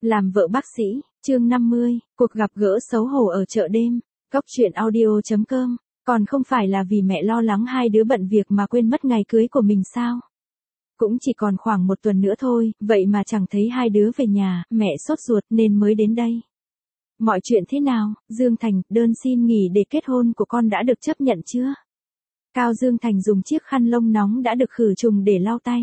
Làm vợ bác sĩ, chương 50, cuộc gặp gỡ xấu hổ ở chợ đêm. Góc truyện audio.com. Còn không phải là vì mẹ lo lắng hai đứa bận việc mà quên mất ngày cưới của mình sao? Cũng chỉ còn khoảng một tuần nữa thôi, vậy mà chẳng thấy hai đứa về nhà, mẹ sốt ruột nên mới đến đây. Mọi chuyện thế nào, Dương Thành, đơn xin nghỉ để kết hôn của con đã được chấp nhận chưa? Cao Dương Thành dùng chiếc khăn lông nóng đã được khử trùng để lau tay.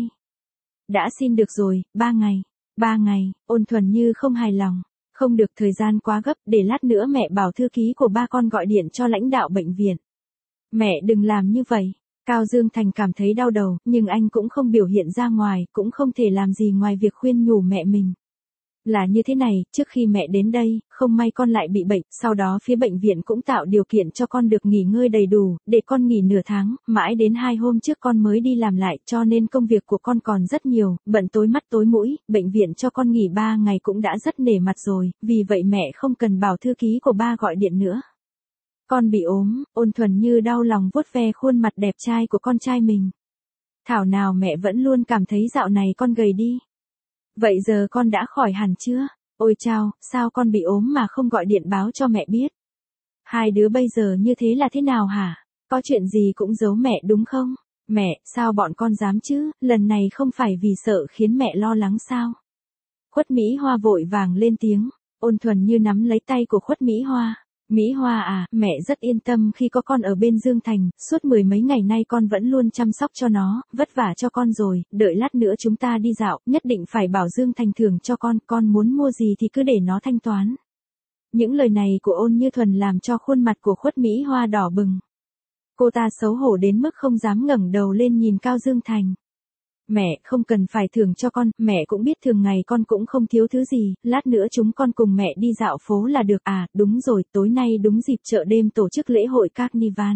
Đã xin được rồi, 3 ngày. 3 ngày, Ôn Thuần như không hài lòng. Không được, thời gian quá gấp, để lát nữa mẹ bảo thư ký của ba con gọi điện cho lãnh đạo bệnh viện. Mẹ đừng làm như vậy. Cao Dương Thành cảm thấy đau đầu, nhưng anh cũng không biểu hiện ra ngoài, cũng không thể làm gì ngoài việc khuyên nhủ mẹ mình. Là như thế này, trước khi mẹ đến đây, không may con lại bị bệnh, sau đó phía bệnh viện cũng tạo điều kiện cho con được nghỉ ngơi đầy đủ, để con nghỉ nửa tháng, mãi đến 2 hôm trước con mới đi làm lại, cho nên công việc của con còn rất nhiều, bận tối mắt tối mũi, bệnh viện cho con nghỉ 3 ngày cũng đã rất nể mặt rồi, vì vậy mẹ không cần bảo thư ký của ba gọi điện nữa. Con bị ốm, Ôn Thuần như đau lòng vuốt ve khuôn mặt đẹp trai của con trai mình. Thảo nào mẹ vẫn luôn cảm thấy dạo này con gầy đi. Vậy giờ con đã khỏi hẳn chưa? Ôi chao, sao con bị ốm mà không gọi điện báo cho mẹ biết? Hai đứa bây giờ như thế là thế nào hả? Có chuyện gì cũng giấu mẹ đúng không? Mẹ, sao bọn con dám chứ, lần này không phải vì sợ khiến mẹ lo lắng sao? Khuất Mỹ Hoa vội vàng lên tiếng, Ôn Thuần như nắm lấy tay của Khuất Mỹ Hoa. Mỹ Hoa à, mẹ rất yên tâm khi có con ở bên Dương Thành, suốt 10 mấy ngày nay con vẫn luôn chăm sóc cho nó, vất vả cho con rồi, đợi lát nữa chúng ta đi dạo, nhất định phải bảo Dương Thành thưởng cho con muốn mua gì thì cứ để nó thanh toán. Những lời này của Ôn Như Thuần làm cho khuôn mặt của Khuất Mỹ Hoa đỏ bừng. Cô ta xấu hổ đến mức không dám ngẩng đầu lên nhìn Cao Dương Thành. Mẹ, không cần phải thưởng cho con, mẹ cũng biết thường ngày con cũng không thiếu thứ gì, lát nữa chúng con cùng mẹ đi dạo phố là được à, đúng rồi, tối nay đúng dịp chợ đêm tổ chức lễ hội Carnival.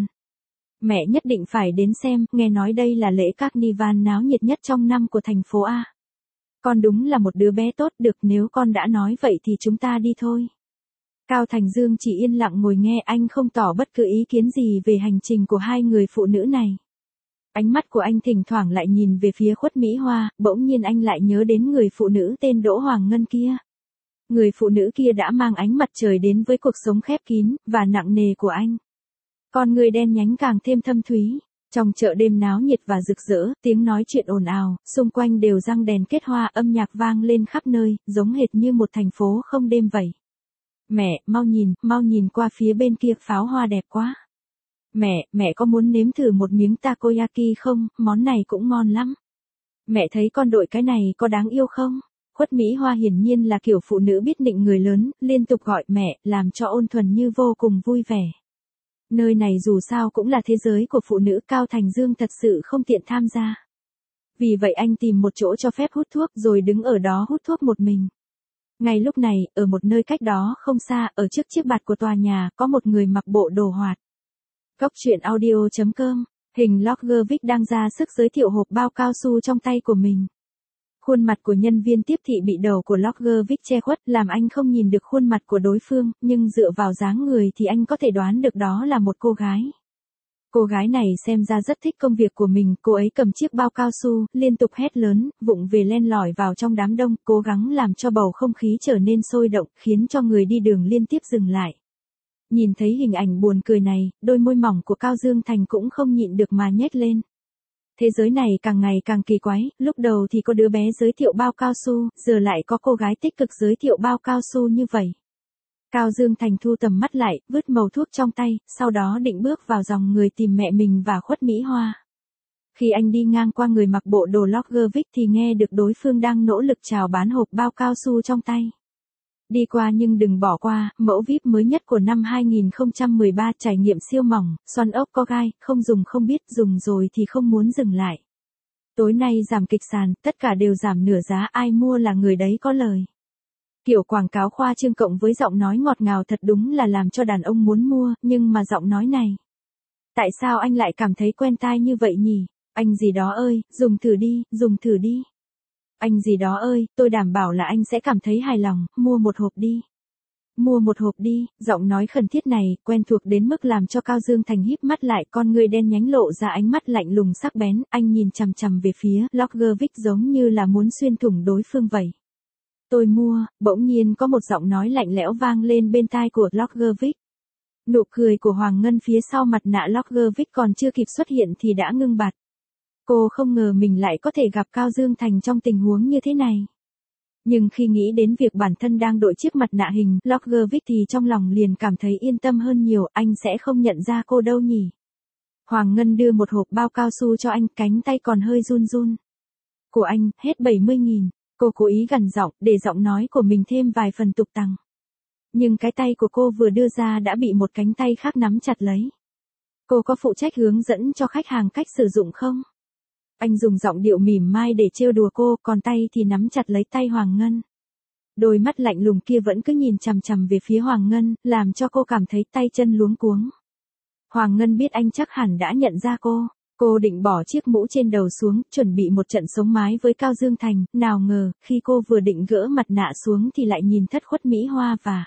Mẹ nhất định phải đến xem, nghe nói đây là lễ Carnival náo nhiệt nhất trong năm của thành phố A. Con đúng là một đứa bé tốt, được, nếu con đã nói vậy thì chúng ta đi thôi. Cao Thành Dương chỉ yên lặng ngồi nghe, anh không tỏ bất cứ ý kiến gì về hành trình của hai người phụ nữ này. Ánh mắt của anh thỉnh thoảng lại nhìn về phía Khuất Mỹ Hoa, bỗng nhiên anh lại nhớ đến người phụ nữ tên Đỗ Hoàng Ngân kia. Người phụ nữ kia đã mang ánh mặt trời đến với cuộc sống khép kín và nặng nề của anh. Con người đen nhánh càng thêm thâm thúy. Trong chợ đêm náo nhiệt và rực rỡ, tiếng nói chuyện ồn ào, xung quanh đều răng đèn kết hoa, âm nhạc vang lên khắp nơi, giống hệt như một thành phố không đêm vậy. Mẹ, mau nhìn qua phía bên kia, pháo hoa đẹp quá. Mẹ có muốn nếm thử một miếng takoyaki không, món này cũng ngon lắm. Mẹ thấy con đội cái này có đáng yêu không? Khuất Mỹ Hoa hiển nhiên là kiểu phụ nữ biết nịnh người lớn, liên tục gọi mẹ, làm cho Ôn Thuần như vô cùng vui vẻ. Nơi này dù sao cũng là thế giới của phụ nữ, Cao Thành Dương thật sự không tiện tham gia. Vì vậy anh tìm một chỗ cho phép hút thuốc rồi đứng ở đó hút thuốc một mình. Ngay lúc này, ở một nơi cách đó không xa, ở trước chiếc bạt của tòa nhà, có một người mặc bộ đồ hoạt. Góc truyện audio.com, hình Loggervik đang ra sức giới thiệu hộp bao cao su trong tay của mình. Khuôn mặt của nhân viên tiếp thị bị đầu của Loggervik che khuất, làm anh không nhìn được khuôn mặt của đối phương, nhưng dựa vào dáng người thì anh có thể đoán được đó là một cô gái. Cô gái này xem ra rất thích công việc của mình, cô ấy cầm chiếc bao cao su, liên tục hét lớn, vụng về len lỏi vào trong đám đông, cố gắng làm cho bầu không khí trở nên sôi động, khiến cho người đi đường liên tiếp dừng lại. Nhìn thấy hình ảnh buồn cười này, đôi môi mỏng của Cao Dương Thành cũng không nhịn được mà nhếch lên. Thế giới này càng ngày càng kỳ quái, lúc đầu thì có đứa bé giới thiệu bao cao su, giờ lại có cô gái tích cực giới thiệu bao cao su như vậy. Cao Dương Thành thu tầm mắt lại, vứt mẩu thuốc trong tay, sau đó định bước vào dòng người tìm mẹ mình và Khuất Mỹ Hoa. Khi anh đi ngang qua người mặc bộ đồ Loggervik thì nghe được đối phương đang nỗ lực chào bán hộp bao cao su trong tay. Đi qua nhưng đừng bỏ qua, mẫu VIP mới nhất của năm 2013, trải nghiệm siêu mỏng, xoăn ốc có gai, không dùng không biết, dùng rồi thì không muốn dừng lại. Tối nay giảm kịch sàn, tất cả đều giảm nửa giá, ai mua là người đấy có lời. Kiểu quảng cáo khoa trương cộng với giọng nói ngọt ngào thật đúng là làm cho đàn ông muốn mua, nhưng mà giọng nói này. Tại sao anh lại cảm thấy quen tai như vậy nhỉ? Anh gì đó ơi, dùng thử đi. Anh gì đó ơi, tôi đảm bảo là anh sẽ cảm thấy hài lòng, mua một hộp đi, giọng nói khẩn thiết này, quen thuộc đến mức làm cho Cao Dương Thành híp mắt lại, con người đen nhánh lộ ra ánh mắt lạnh lùng sắc bén, anh nhìn chằm chằm về phía Loggervik giống như là muốn xuyên thủng đối phương vậy. Tôi mua, bỗng nhiên có một giọng nói lạnh lẽo vang lên bên tai của Loggervik. Nụ cười của Hoàng Ngân phía sau mặt nạ Loggervik còn chưa kịp xuất hiện thì đã ngưng bặt. Cô không ngờ mình lại có thể gặp Cao Dương Thành trong tình huống như thế này. Nhưng khi nghĩ đến việc bản thân đang đội chiếc mặt nạ hình Loggervik thì trong lòng liền cảm thấy yên tâm hơn nhiều, anh sẽ không nhận ra cô đâu nhỉ. Hoàng Ngân đưa một hộp bao cao su cho anh, cánh tay còn hơi run run. Của anh, hết 70.000, cô cố ý gằn giọng để giọng nói của mình thêm vài phần tục tằng. Nhưng cái tay của cô vừa đưa ra đã bị một cánh tay khác nắm chặt lấy. Cô có phụ trách hướng dẫn cho khách hàng cách sử dụng không? Anh dùng giọng điệu mỉm mai để trêu đùa cô, còn tay thì nắm chặt lấy tay Hoàng Ngân. Đôi mắt lạnh lùng kia vẫn cứ nhìn chằm chằm về phía Hoàng Ngân, làm cho cô cảm thấy tay chân luống cuống. Hoàng Ngân biết anh chắc hẳn đã nhận ra cô. Cô định bỏ chiếc mũ trên đầu xuống, chuẩn bị một trận sống mái với Cao Dương Thành, nào ngờ, khi cô vừa định gỡ mặt nạ xuống thì lại nhìn thất khuất Mỹ Hoa và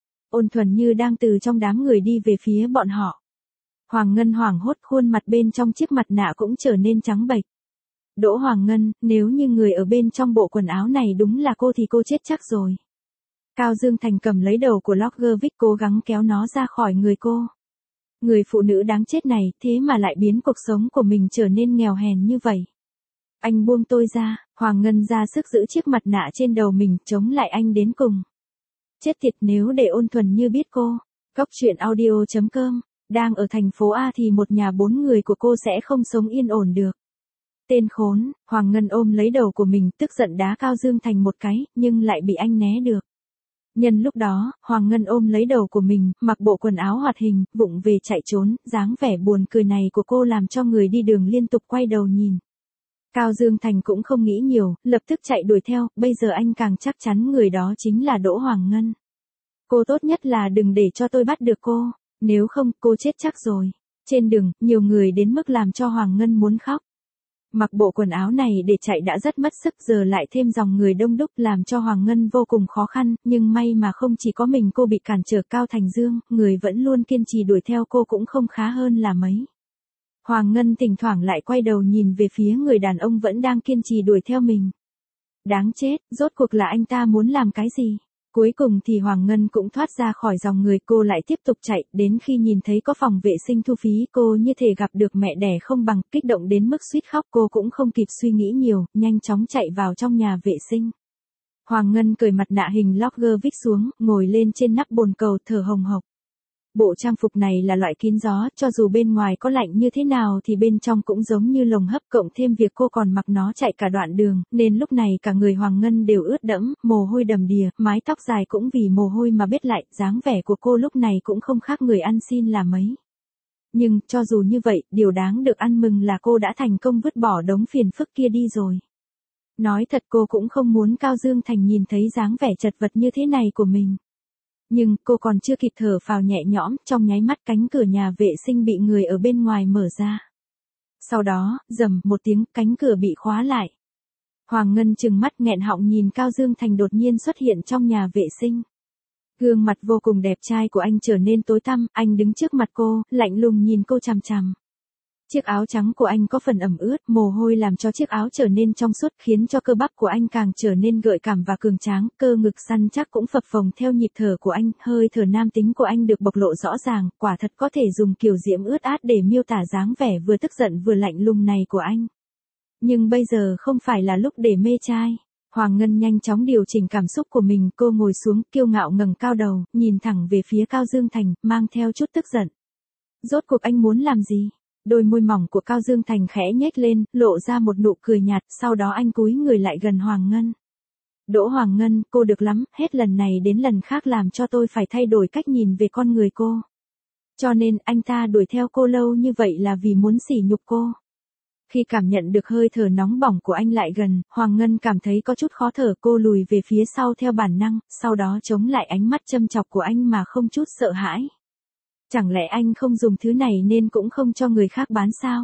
Ôn Thuần Như đang từ trong đám người đi về phía bọn họ. Hoàng Ngân hoảng hốt, khuôn mặt bên trong chiếc mặt nạ cũng trở nên trắng bệch. Đỗ Hoàng Ngân, nếu như người ở bên trong bộ quần áo này đúng là cô thì cô chết chắc rồi. Cao Dương Thành cầm lấy đầu của Loggervik cố gắng kéo nó ra khỏi người cô. Người phụ nữ đáng chết này, thế mà lại biến cuộc sống của mình trở nên nghèo hèn như vậy. Anh buông tôi ra, Hoàng Ngân ra sức giữ chiếc mặt nạ trên đầu mình, chống lại anh đến cùng. Chết tiệt, nếu để Ôn Thuần Như biết cô. Cóc truyện audio.com, đang ở thành phố A thì một nhà 4 người của cô sẽ không sống yên ổn được. Tên khốn, Hoàng Ngân ôm lấy đầu của mình, tức giận đá Cao Dương Thành một cái, nhưng lại bị anh né được. Nhân lúc đó, Hoàng Ngân ôm lấy đầu của mình, mặc bộ quần áo hoạt hình, vụng về chạy trốn, dáng vẻ buồn cười này của cô làm cho người đi đường liên tục quay đầu nhìn. Cao Dương Thành cũng không nghĩ nhiều, lập tức chạy đuổi theo, bây giờ anh càng chắc chắn người đó chính là Đỗ Hoàng Ngân. Cô tốt nhất là đừng để cho tôi bắt được cô, nếu không cô chết chắc rồi. Trên đường, nhiều người đến mức làm cho Hoàng Ngân muốn khóc. Mặc bộ quần áo này để chạy đã rất mất sức, giờ lại thêm dòng người đông đúc làm cho Hoàng Ngân vô cùng khó khăn, nhưng may mà không chỉ có mình cô bị cản trở. Cao Thành Dương, người vẫn luôn kiên trì đuổi theo cô cũng không khá hơn là mấy. Hoàng Ngân thỉnh thoảng lại quay đầu nhìn về phía người đàn ông vẫn đang kiên trì đuổi theo mình. Đáng chết, rốt cuộc là anh ta muốn làm cái gì? Cuối cùng thì Hoàng Ngân cũng thoát ra khỏi dòng người, cô lại tiếp tục chạy, đến khi nhìn thấy có phòng vệ sinh thu phí, cô như thể gặp được mẹ đẻ không bằng, kích động đến mức suýt khóc, cô cũng không kịp suy nghĩ nhiều, nhanh chóng chạy vào trong nhà vệ sinh. Hoàng Ngân cởi mặt nạ hình Loggervik xuống, ngồi lên trên nắp bồn cầu thở hồng hộc. Bộ trang phục này là loại kín gió, cho dù bên ngoài có lạnh như thế nào thì bên trong cũng giống như lồng hấp, cộng thêm việc cô còn mặc nó chạy cả đoạn đường, nên lúc này cả người Hoàng Ngân đều ướt đẫm, mồ hôi đầm đìa, mái tóc dài cũng vì mồ hôi mà bết lại, dáng vẻ của cô lúc này cũng không khác người ăn xin là mấy. Nhưng, cho dù như vậy, điều đáng được ăn mừng là cô đã thành công vứt bỏ đống phiền phức kia đi rồi. Nói thật cô cũng không muốn Cao Dương Thành nhìn thấy dáng vẻ chật vật như thế này của mình. Nhưng, cô còn chưa kịp thở phào nhẹ nhõm, trong nháy mắt cánh cửa nhà vệ sinh bị người ở bên ngoài mở ra. Sau đó, rầm một tiếng, cánh cửa bị khóa lại. Hoàng Ngân trừng mắt nghẹn họng nhìn Cao Dương Thành đột nhiên xuất hiện trong nhà vệ sinh. Gương mặt vô cùng đẹp trai của anh trở nên tối tăm, anh đứng trước mặt cô, lạnh lùng nhìn cô chằm chằm. Chiếc áo trắng của anh có phần ẩm ướt, mồ hôi làm cho chiếc áo trở nên trong suốt, khiến cho cơ bắp của anh càng trở nên gợi cảm và cường tráng, cơ ngực săn chắc cũng phập phồng theo nhịp thở của anh, hơi thở nam tính của anh được bộc lộ rõ ràng, quả thật có thể dùng kiểu diễm ướt át để miêu tả dáng vẻ vừa tức giận vừa lạnh lùng này của anh. Nhưng bây giờ không phải là lúc để mê trai. Hoàng Ngân nhanh chóng điều chỉnh cảm xúc của mình, cô ngồi xuống, kiêu ngạo ngẩng cao đầu, nhìn thẳng về phía Cao Dương Thành, mang theo chút tức giận. Rốt cuộc anh muốn làm gì? Đôi môi mỏng của Cao Dương Thành khẽ nhếch lên, lộ ra một nụ cười nhạt, sau đó anh cúi người lại gần Hoàng Ngân. Đỗ Hoàng Ngân, cô được lắm, hết lần này đến lần khác làm cho tôi phải thay đổi cách nhìn về con người cô. Cho nên anh ta đuổi theo cô lâu như vậy là vì muốn sỉ nhục cô. Khi cảm nhận được hơi thở nóng bỏng của anh lại gần, Hoàng Ngân cảm thấy có chút khó thở, cô lùi về phía sau theo bản năng, sau đó chống lại ánh mắt châm chọc của anh mà không chút sợ hãi. Chẳng lẽ anh không dùng thứ này nên cũng không cho người khác bán sao?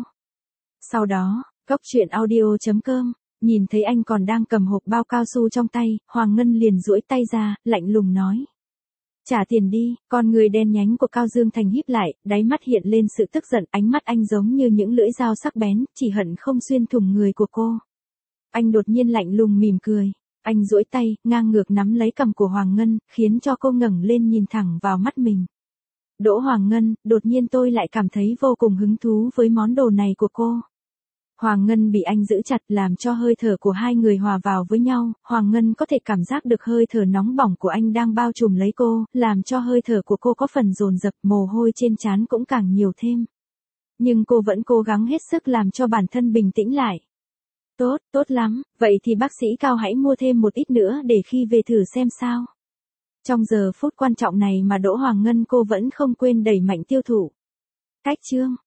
Sau đó, cóc truyện audio.com, nhìn thấy anh còn đang cầm hộp bao cao su trong tay, Hoàng Ngân liền duỗi tay ra, lạnh lùng nói. Trả tiền đi, con người đen nhánh của Cao Dương Thành híp lại, đáy mắt hiện lên sự tức giận, ánh mắt anh giống như những lưỡi dao sắc bén, chỉ hận không xuyên thủng người của cô. Anh đột nhiên lạnh lùng mỉm cười. Anh duỗi tay, ngang ngược nắm lấy cằm của Hoàng Ngân, khiến cho cô ngẩng lên nhìn thẳng vào mắt mình. Đỗ Hoàng Ngân, đột nhiên tôi lại cảm thấy vô cùng hứng thú với món đồ này của cô. Hoàng Ngân bị anh giữ chặt làm cho hơi thở của hai người hòa vào với nhau, Hoàng Ngân có thể cảm giác được hơi thở nóng bỏng của anh đang bao trùm lấy cô, làm cho hơi thở của cô có phần dồn dập, mồ hôi trên trán cũng càng nhiều thêm. Nhưng cô vẫn cố gắng hết sức làm cho bản thân bình tĩnh lại. Tốt, tốt lắm, vậy thì bác sĩ Cao hãy mua thêm một ít nữa để khi về thử xem sao. Trong giờ phút quan trọng này mà Đỗ Hoàng Ngân cô vẫn không quên đẩy mạnh tiêu thụ. Cách chương